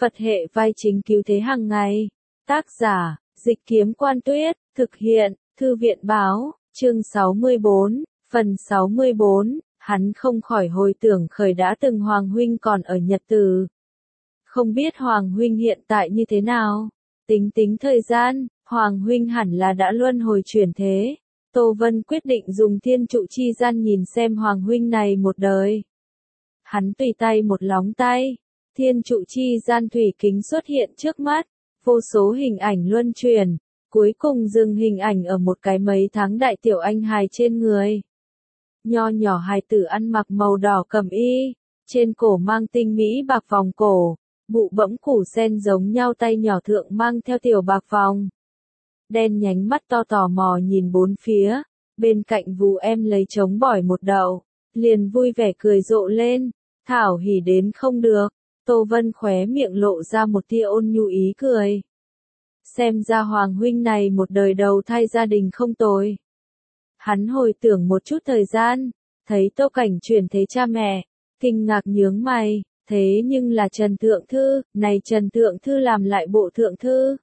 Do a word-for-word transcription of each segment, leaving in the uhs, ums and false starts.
Phật hệ vai chính cứu thế hàng ngày. Tác giả, Dịch Kiếm Quan Tuyết, thực hiện, Thư viện Báo, chương sáu mươi bốn, phần sáu mươi bốn, hắn không khỏi hồi tưởng khởi đã từng Hoàng huynh còn ở Nhật Từ. Không biết Hoàng huynh hiện tại như thế nào? Tính tính thời gian, Hoàng huynh hẳn là đã luân hồi chuyển thế. Tô Vân quyết định dùng thiên trụ chi gian nhìn xem Hoàng huynh này một đời. Hắn tùy tay một lóng tay, thiên trụ chi gian thủy kính xuất hiện trước mắt, vô số hình ảnh luân chuyển, cuối cùng dừng hình ảnh ở một cái mấy tháng đại tiểu anh hài trên người. Nho nhỏ hài tử ăn mặc màu đỏ cẩm y, trên cổ mang tinh mỹ bạc vòng cổ, bụ bẫm củ sen giống nhau tay nhỏ thượng mang theo tiểu bạc vòng. Đen nhánh mắt to tò mò nhìn bốn phía, bên cạnh vú em lấy trống bỏi một đậu, liền vui vẻ cười rộ lên, thảo hỉ đến không được. Tô Vân khóe miệng lộ ra một tia ôn nhu ý cười. Xem ra Hoàng huynh này một đời đầu thai gia đình không tồi. Hắn hồi tưởng một chút thời gian, thấy Tô Cảnh chuyển thế cha mẹ, kinh ngạc nhướng mày, thế nhưng là Trần Thượng Thư, này Trần Thượng Thư làm lại bộ Thượng Thư.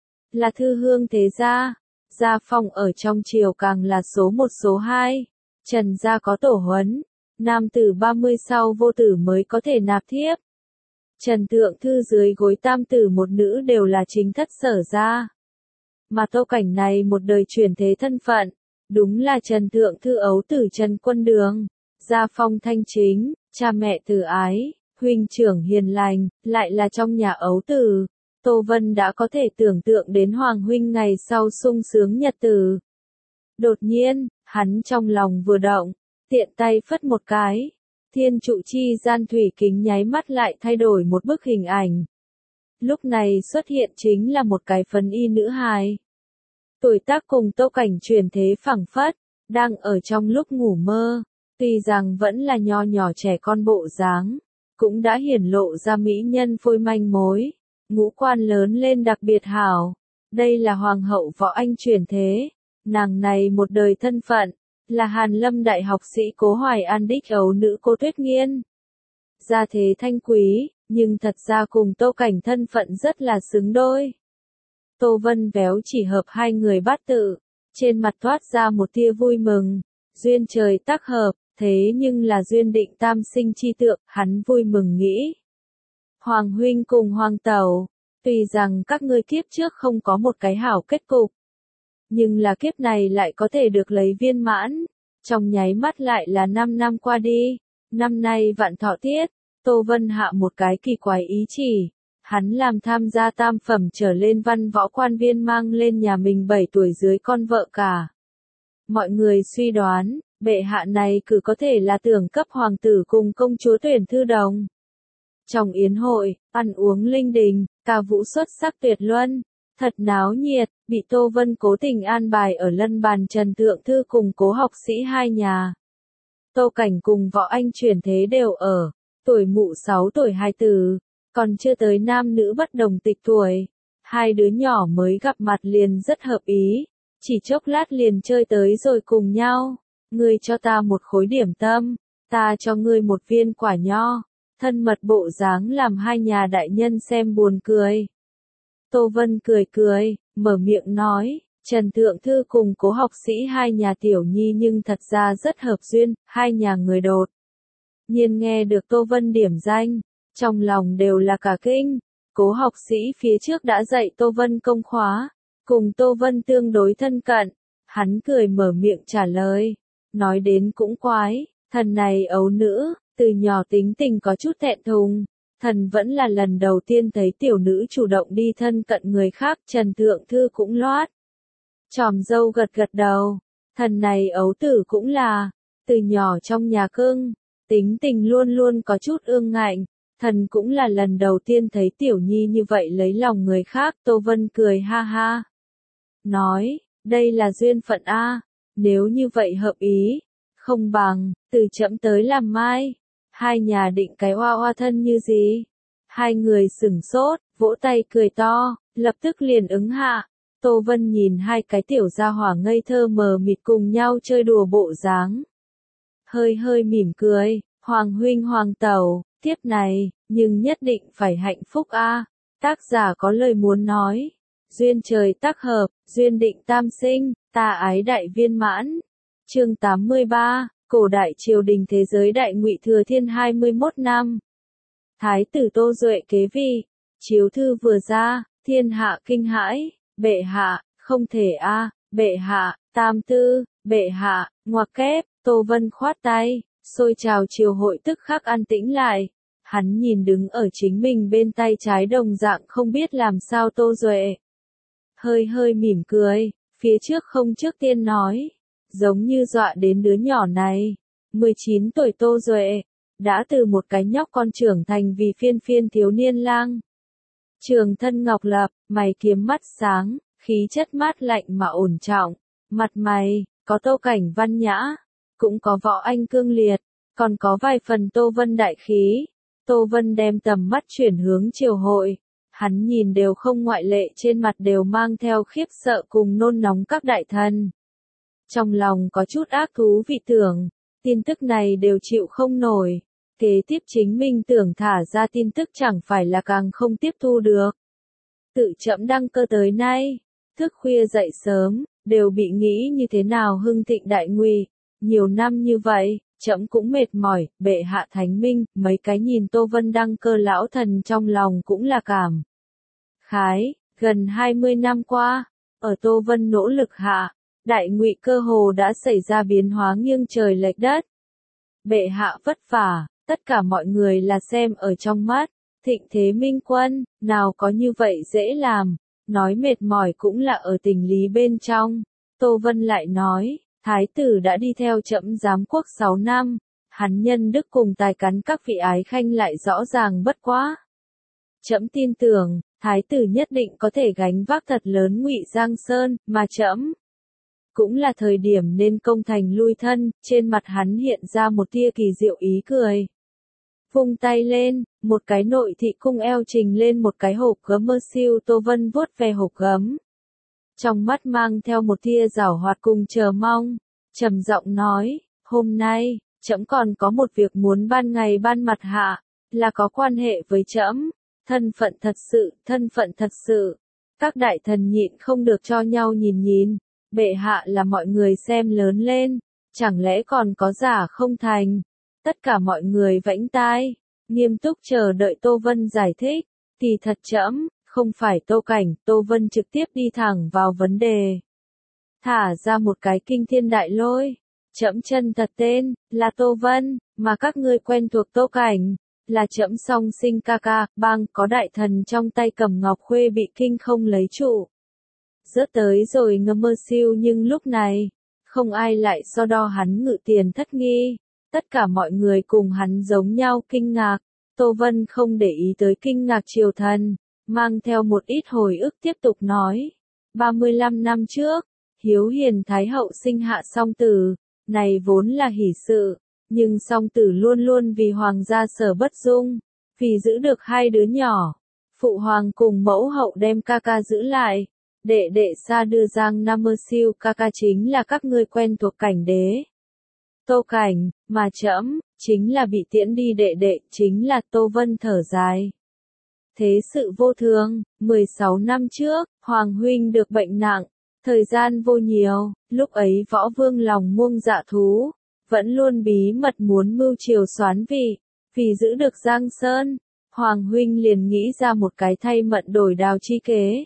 Là thư hương thế gia, gia phong ở trong triều càng là số một số hai, Trần gia có tổ huấn, nam tử ba mươi sau vô tử mới có thể nạp thiếp. Trần Thượng Thư dưới gối tam tử một nữ đều là chính thất sở gia. Mà Tô Cảnh này một đời chuyển thế thân phận, đúng là Trần Thượng Thư ấu tử Trần Quân Đường, gia phong thanh chính, cha mẹ từ ái, huynh trưởng hiền lành, lại là trong nhà ấu tử. Tô Vân đã có thể tưởng tượng đến Hoàng huynh ngày sau sung sướng nhật tử. Đột nhiên, hắn trong lòng vừa động, tiện tay phất một cái. Thiên trụ chi gian thủy kính nháy mắt lại thay đổi một bức hình ảnh. Lúc này xuất hiện chính là một cái phấn y nữ hài. Tuổi tác cùng Tô Cảnh chuyển thế phẳng phất, đang ở trong lúc ngủ mơ, tuy rằng vẫn là nho nhỏ trẻ con bộ dáng, cũng đã hiển lộ ra mỹ nhân phôi manh mối, ngũ quan lớn lên đặc biệt hảo. Đây là Hoàng hậu Võ Anh chuyển thế, nàng này một đời thân phận, là Hàn Lâm Đại học sĩ Cố Hoài An đích ấu nữ Cố Tuyết Nghiên. Gia thế thanh quý, nhưng thật ra cùng Tô Cảnh thân phận rất là xứng đôi. Tô Vân véo chỉ hợp hai người bát tự, trên mặt thoát ra một tia vui mừng, duyên trời tác hợp, thế nhưng là duyên định tam sinh chi tượng, hắn vui mừng nghĩ. Hoàng huynh cùng Hoàng tẩu, tuy rằng các ngươi kiếp trước không có một cái hảo kết cục, nhưng là kiếp này lại có thể được lấy viên mãn, trong nháy mắt lại là năm năm qua đi, năm nay vạn thọ tiết, Tô Vân hạ một cái kỳ quái ý chỉ, hắn làm tham gia tam phẩm trở lên văn võ quan viên mang lên nhà mình bảy tuổi dưới con vợ cả. Mọi người suy đoán, bệ hạ này cử có thể là tưởng cấp hoàng tử cùng công chúa tuyển thư đồng. Trong yến hội, ăn uống linh đình, ca vũ xuất sắc tuyệt luân. Thật náo nhiệt, bị Tô Vân cố tình an bài ở lân bàn Trần Thượng Thư cùng Cố học sĩ hai nhà. Tô Cảnh cùng Võ Anh chuyển thế đều ở, tuổi mụ sáu tuổi hai tử, còn chưa tới nam nữ bất đồng tịch tuổi. Hai đứa nhỏ mới gặp mặt liền rất hợp ý, chỉ chốc lát liền chơi tới rồi cùng nhau. Ngươi cho ta một khối điểm tâm, ta cho ngươi một viên quả nho, thân mật bộ dáng làm hai nhà đại nhân xem buồn cười. Tô Vân cười cười, mở miệng nói, Trần Thượng Thư cùng Cố học sĩ hai nhà tiểu nhi nhưng thật ra rất hợp duyên, hai nhà người đột. Nhiên nghe được Tô Vân điểm danh, trong lòng đều là cả kinh. Cố học sĩ phía trước đã dạy Tô Vân công khóa, cùng Tô Vân tương đối thân cận, hắn cười mở miệng trả lời, nói đến cũng quái, thần này ấu nữ, từ nhỏ tính tình có chút thẹn thùng. Thần vẫn là lần đầu tiên thấy tiểu nữ chủ động đi thân cận người khác, Trần Thượng Thư cũng loát. Tròm dâu gật gật đầu, thần này ấu tử cũng là, từ nhỏ trong nhà cưng, tính tình luôn luôn có chút ương ngạnh, thần cũng là lần đầu tiên thấy tiểu nhi như vậy lấy lòng người khác. Tô Vân cười ha ha, nói, đây là duyên phận a, nếu như vậy hợp ý, không bằng, từ chậm tới làm mai. Hai nhà định cái oa oa thân như gì? Hai người sửng sốt, vỗ tay cười to, lập tức liền ứng hạ. Tô Vân nhìn hai cái tiểu gia hỏa ngây thơ mờ mịt cùng nhau chơi đùa bộ dáng. Hơi hơi mỉm cười, Hoàng huynh Hoàng tẩu, tiếp này, nhưng nhất định phải hạnh phúc a. Tác giả có lời muốn nói. Duyên trời tác hợp, duyên định tam sinh, ta ái đại viên mãn. Chương tám mươi ba, cổ đại triều đình thế giới đại Ngụy Thừa Thiên hai mươi mốt năm. Thái tử Tô Duệ kế vị, chiếu thư vừa ra, thiên hạ kinh hãi, bệ hạ, không thể a, bệ hạ, tam tư, bệ hạ, ngoặc kép, Tô Vân khoát tay, xôi trào triều hội tức khắc an tĩnh lại. Hắn nhìn đứng ở chính mình bên tay trái đồng dạng không biết làm sao Tô Duệ. Hơi hơi mỉm cười, phía trước không trước tiên nói, giống như dọa đến đứa nhỏ này. mười chín tuổi Tô Duệ, đã từ một cái nhóc con trưởng thành vì phiên phiên thiếu niên lang. Trường thân ngọc lập, mày kiếm mắt sáng, khí chất mát lạnh mà ổn trọng, mặt mày, có Tô Cảnh văn nhã, cũng có Võ Anh cương liệt, còn có vài phần Tô Vân đại khí. Tô Vân đem tầm mắt chuyển hướng triều hội, hắn nhìn đều không ngoại lệ trên mặt đều mang theo khiếp sợ cùng nôn nóng các đại thần. Trong lòng có chút ác thú vị tưởng, tin tức này đều chịu không nổi, kế tiếp chính mình tưởng thả ra tin tức chẳng phải là càng không tiếp thu được. Tự trẫm đăng cơ tới nay, thức khuya dậy sớm, đều bị nghĩ như thế nào hưng thịnh đại Ngụy, nhiều năm như vậy. Trẫm cũng mệt mỏi, bệ hạ thánh minh, mấy cái nhìn Tô Vân đăng cơ lão thần trong lòng cũng là cảm khái, gần hai mươi năm qua, ở Tô Vân nỗ lực hạ, đại Ngụy cơ hồ đã xảy ra biến hóa nghiêng trời lệch đất. Bệ hạ vất vả, tất cả mọi người là xem ở trong mắt, thịnh thế minh quân, nào có như vậy dễ làm, nói mệt mỏi cũng là ở tình lý bên trong. Tô Vân lại nói, Thái tử đã đi theo trẫm giám quốc sáu năm, hắn nhân đức cùng tài cắn các vị ái khanh lại rõ ràng bất quá. Trẫm tin tưởng, Thái tử nhất định có thể gánh vác thật lớn Ngụy Giang Sơn, mà trẫm cũng là thời điểm nên công thành lui thân. Trên mặt hắn hiện ra một tia kỳ diệu ý cười. Vung tay lên, một cái nội thị cung eo trình lên một cái hộp gấm mơ siêu. Tô Vân vuốt về hộp gấm, trong mắt mang theo một tia giảo hoạt cùng chờ mong, trầm giọng nói, hôm nay, trẫm còn có một việc muốn ban ngày ban mặt hạ, là có quan hệ với trẫm, thân phận thật sự, thân phận thật sự. Các đại thần nhịn không được cho nhau nhìn nhìn, bệ hạ là mọi người xem lớn lên, chẳng lẽ còn có giả không thành. Tất cả mọi người vẫy tai, nghiêm túc chờ đợi Tô Vân giải thích, thì thật trẫm không phải Tô Cảnh. Tô Vân trực tiếp đi thẳng vào vấn đề. Thả ra một cái kinh thiên đại lôi. Trẫm chân thật tên, là Tô Vân, mà các ngươi quen thuộc Tô Cảnh, là trẫm song sinh ca ca. Bang có đại thần trong tay cầm ngọc khuê bị kinh không lấy trụ. Rớt tới rồi ngâm mơ siêu, nhưng lúc này, không ai lại so đo hắn ngự tiền thất nghi. Tất cả mọi người cùng hắn giống nhau kinh ngạc. Tô Vân không để ý tới kinh ngạc triều thần, mang theo một ít hồi ức tiếp tục nói. ba mươi lăm năm trước, Hiếu Hiền Thái Hậu sinh hạ song tử, này vốn là hỷ sự, nhưng song tử luôn luôn vì hoàng gia sở bất dung, vì giữ được hai đứa nhỏ. Phụ hoàng cùng mẫu hậu đem ca ca giữ lại, đệ đệ xa đưa Giang Nam Mơ Siêu. Ca ca chính là các ngươi quen thuộc Cảnh đế Tô Cảnh, mà trẫm chính là bị tiễn đi đệ đệ, chính là Tô Vân thở dài. Thế sự vô thường, mười sáu năm trước, Hoàng huynh được bệnh nặng, thời gian vô nhiều, lúc ấy Võ Vương lòng muông dạ thú, vẫn luôn bí mật muốn mưu triều soán vị, vì giữ được Giang Sơn, Hoàng huynh liền nghĩ ra một cái thay mận đổi đào chi kế.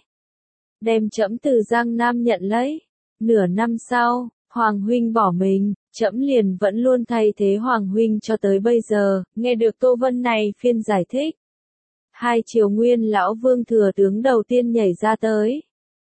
Đem trẫm từ Giang Nam nhận lấy, nửa năm sau, Hoàng huynh bỏ mình, trẫm liền vẫn luôn thay thế Hoàng huynh cho tới bây giờ. Nghe được Tô Vân này phiên giải thích, hai triều nguyên lão vương thừa tướng đầu tiên nhảy ra tới.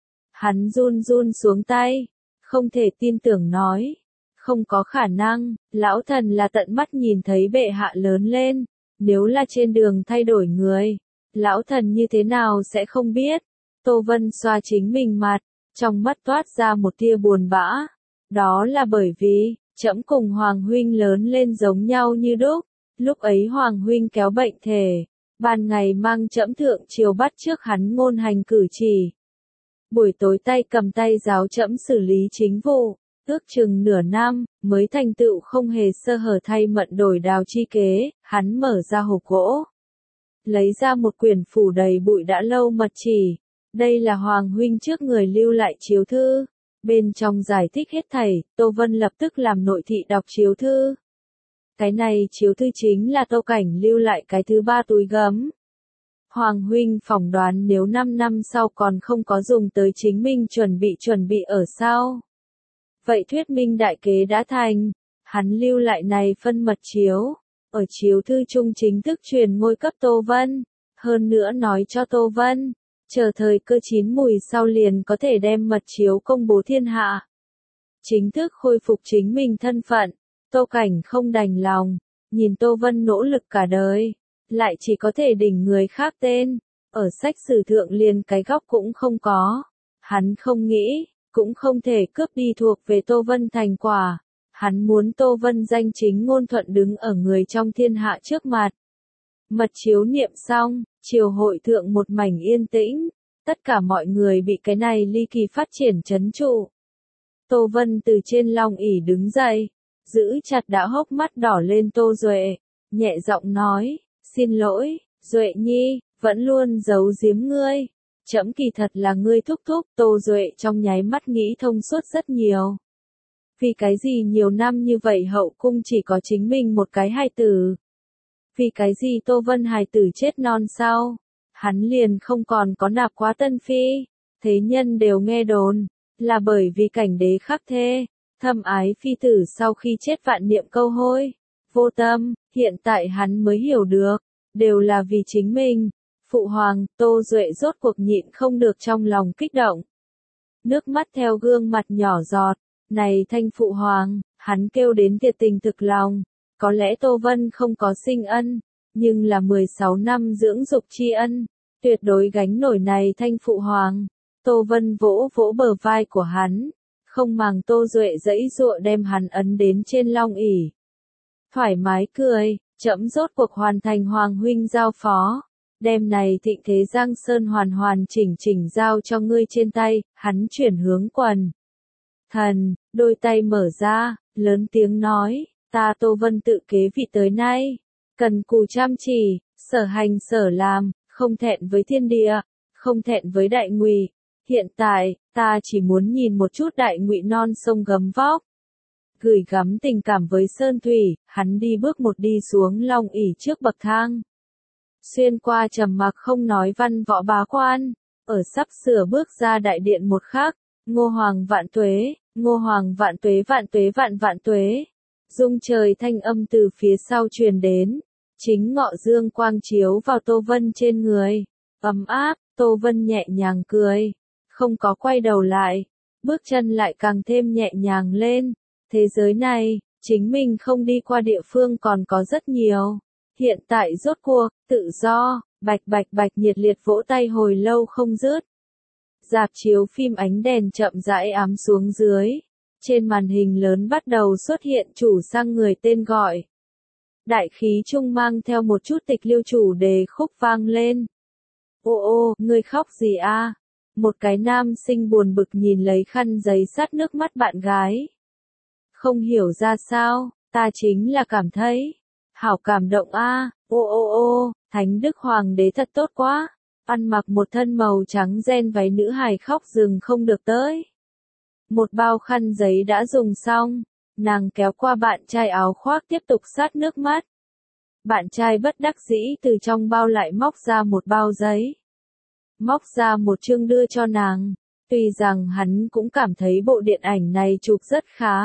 Hắn run run xuống tay, không thể tin tưởng nói, không có khả năng, lão thần là tận mắt nhìn thấy bệ hạ lớn lên, nếu là trên đường thay đổi người, lão thần như thế nào sẽ không biết. Tô Vân xoa chính mình mặt, trong mắt toát ra một tia buồn bã, đó là bởi vì, trẫm cùng Hoàng huynh lớn lên giống nhau như đúc, lúc ấy Hoàng huynh kéo bệnh thể, ban ngày mang trẫm thượng triều bắt trước hắn ngôn hành cử chỉ. Buổi tối tay cầm tay giáo trẫm xử lý chính vụ, ước chừng nửa năm, mới thành tựu không hề sơ hở thay mận đổi đào chi kế. Hắn mở ra hộp gỗ, lấy ra một quyển phủ đầy bụi đã lâu mật chỉ. Đây là Hoàng huynh trước người lưu lại chiếu thư. Bên trong giải thích hết thảy, Tô Vân lập tức làm nội thị đọc chiếu thư. Cái này chiếu thư chính là Tô Cảnh lưu lại cái thứ ba túi gấm. Hoàng huynh phỏng đoán nếu năm năm sau còn không có dùng tới chính mình chuẩn bị chuẩn bị ở sau. Vậy thuyết minh đại kế đã thành, hắn lưu lại này phân mật chiếu, ở chiếu thư trung chính thức truyền ngôi cấp Tô Vân, hơn nữa nói cho Tô Vân, chờ thời cơ chín mùi sau liền có thể đem mật chiếu công bố thiên hạ. Chính thức khôi phục chính mình thân phận, Tô Cảnh không đành lòng, nhìn Tô Vân nỗ lực cả đời, lại chỉ có thể đỉnh người khác tên, ở sách sử thượng liền cái góc cũng không có. Hắn không nghĩ, cũng không thể cướp đi thuộc về Tô Vân thành quả. Hắn muốn Tô Vân danh chính ngôn thuận đứng ở người trong thiên hạ trước mặt. Mật chiếu niệm xong, triều hội thượng một mảnh yên tĩnh, tất cả mọi người bị cái này ly kỳ phát triển trấn trụ. Tô Vân từ trên long ỷ đứng dậy, giữ chặt đã hốc mắt đỏ lên Tô Duệ, nhẹ giọng nói, xin lỗi, Duệ nhi, vẫn luôn giấu giếm ngươi. Trẫm kỳ thật là ngươi thúc thúc. Tô Duệ trong nháy mắt nghĩ thông suốt rất nhiều. Vì cái gì nhiều năm như vậy hậu cung chỉ có chính mình một cái hài tử? Vì cái gì Tô Vân hài tử chết non sau? Hắn liền không còn có nạp quá tân phi. Thế nhân đều nghe đồn, là bởi vì cảnh đế khắc thê, thâm ái phi tử sau khi chết vạn niệm câu hôi, vô tâm, hiện tại hắn mới hiểu được, đều là vì chính mình. Phụ hoàng, Tô Duệ rốt cuộc nhịn không được trong lòng kích động. Nước mắt theo gương mặt nhỏ giọt, này thanh phụ hoàng, hắn kêu đến thiệt tình thực lòng, có lẽ Tô Vân không có sinh ân, nhưng là mười sáu năm dưỡng dục tri ân, tuyệt đối gánh nổi này thanh phụ hoàng. Tô Vân vỗ vỗ bờ vai của hắn, không màng Tô Duệ dãy dụa đem hắn ấn đến trên long ỷ. Thoải mái cười, trẫm rốt cuộc hoàn thành hoàng huynh giao phó. Đêm này thịnh thế Giang Sơn hoàn hoàn chỉnh chỉnh giao cho ngươi trên tay, hắn chuyển hướng quần. Thần, đôi tay mở ra, lớn tiếng nói, ta Tô Vân tự kế vị tới nay, cần cù chăm chỉ, sở hành sở làm, không thẹn với thiên địa, không thẹn với đại ngụy. Hiện tại, ta chỉ muốn nhìn một chút đại ngụy non sông gấm vóc. Gửi gắm tình cảm với Sơn Thủy, hắn đi bước một đi xuống long ỷ trước bậc thang. Xuyên qua trầm mặc không nói văn võ bá quan, ở sắp sửa bước ra đại điện một khắc, Ngô Hoàng vạn tuế, Ngô Hoàng vạn tuế vạn tuế vạn vạn tuế. Rung trời thanh âm từ phía sau truyền đến, chính ngọ dương quang chiếu vào Tô Vân trên người, ấm áp, Tô Vân nhẹ nhàng cười, không có quay đầu lại, bước chân lại càng thêm nhẹ nhàng lên. Thế giới này, chính mình không đi qua địa phương còn có rất nhiều. Hiện tại rốt cuộc, tự do, bạch bạch bạch nhiệt liệt vỗ tay hồi lâu không dứt. Rạp chiếu phim ánh đèn chậm rãi ám xuống dưới. Trên màn hình lớn bắt đầu xuất hiện chủ sang người tên gọi. Đại khí trung mang theo một chút tịch liêu chủ đề khúc vang lên. Ô ô, ngươi khóc gì a? Một cái nam sinh buồn bực nhìn lấy khăn giấy sát nước mắt bạn gái. Không hiểu ra sao, ta chính là cảm thấy hảo cảm động a. Ô ô ô, Thánh Đức Hoàng đế thật tốt quá. Ăn mặc một thân màu trắng ren váy nữ hài khóc dừng không được tới. Một bao khăn giấy đã dùng xong, nàng kéo qua bạn trai áo khoác tiếp tục sát nước mắt. Bạn trai bất đắc dĩ từ trong bao lại móc ra một bao giấy. Móc ra một chương đưa cho nàng, tuy rằng hắn cũng cảm thấy bộ điện ảnh này chụp rất khá.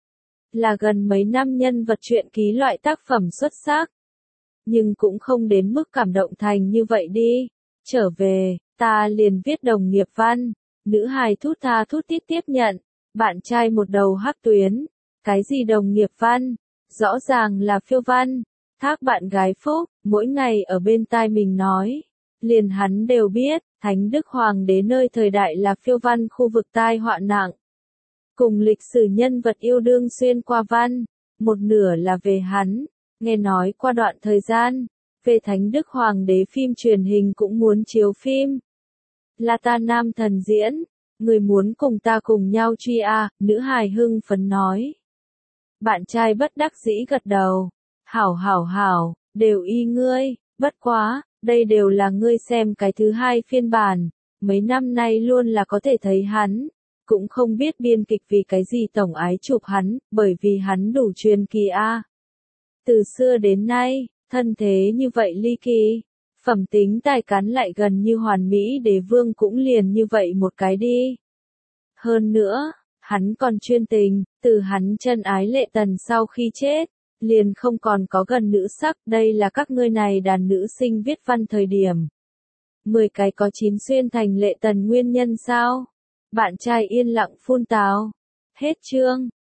Là gần mấy năm nhân vật truyện ký loại tác phẩm xuất sắc. Nhưng cũng không đến mức cảm động thành như vậy đi. Trở về, ta liền viết đồng nghiệp văn. Nữ hài thút tha thút tít tiếp nhận. Bạn trai một đầu hắc tuyến. Cái gì đồng nghiệp văn? Rõ ràng là phiêu văn. Thác bạn gái phúc, mỗi ngày ở bên tai mình nói. Liền hắn đều biết, Thánh Đức Hoàng đế nơi thời đại là phiêu văn khu vực tai họa nặng. Cùng lịch sử nhân vật yêu đương xuyên qua văn, một nửa là về hắn, nghe nói qua đoạn thời gian, về Thánh Đức Hoàng đế phim truyền hình cũng muốn chiếu phim. Là ta nam thần diễn, người muốn cùng ta cùng nhau truy à, nữ hài hưng phấn nói. Bạn trai bất đắc dĩ gật đầu, hảo hảo hảo, đều y ngươi, bất quá, Đây đều là ngươi xem cái thứ hai phiên bản, mấy năm nay luôn là có thể thấy hắn. Cũng không biết biên kịch vì cái gì tổng ái chụp hắn, bởi vì hắn đủ truyền kỳ a. Từ xưa đến nay, thân thế như vậy ly kỳ, phẩm tính tài cán lại gần như hoàn mỹ đế vương cũng liền như vậy một cái đi. Hơn nữa, hắn còn chuyên tình, từ hắn chân ái Lệ Tần sau khi chết, liền không còn có gần nữ sắc, đây là các ngươi này đàn nữ sinh viết văn thời điểm. Mười cái có chín xuyên thành Lệ Tần nguyên nhân sao? Bạn trai yên lặng phun tào. Hết chương.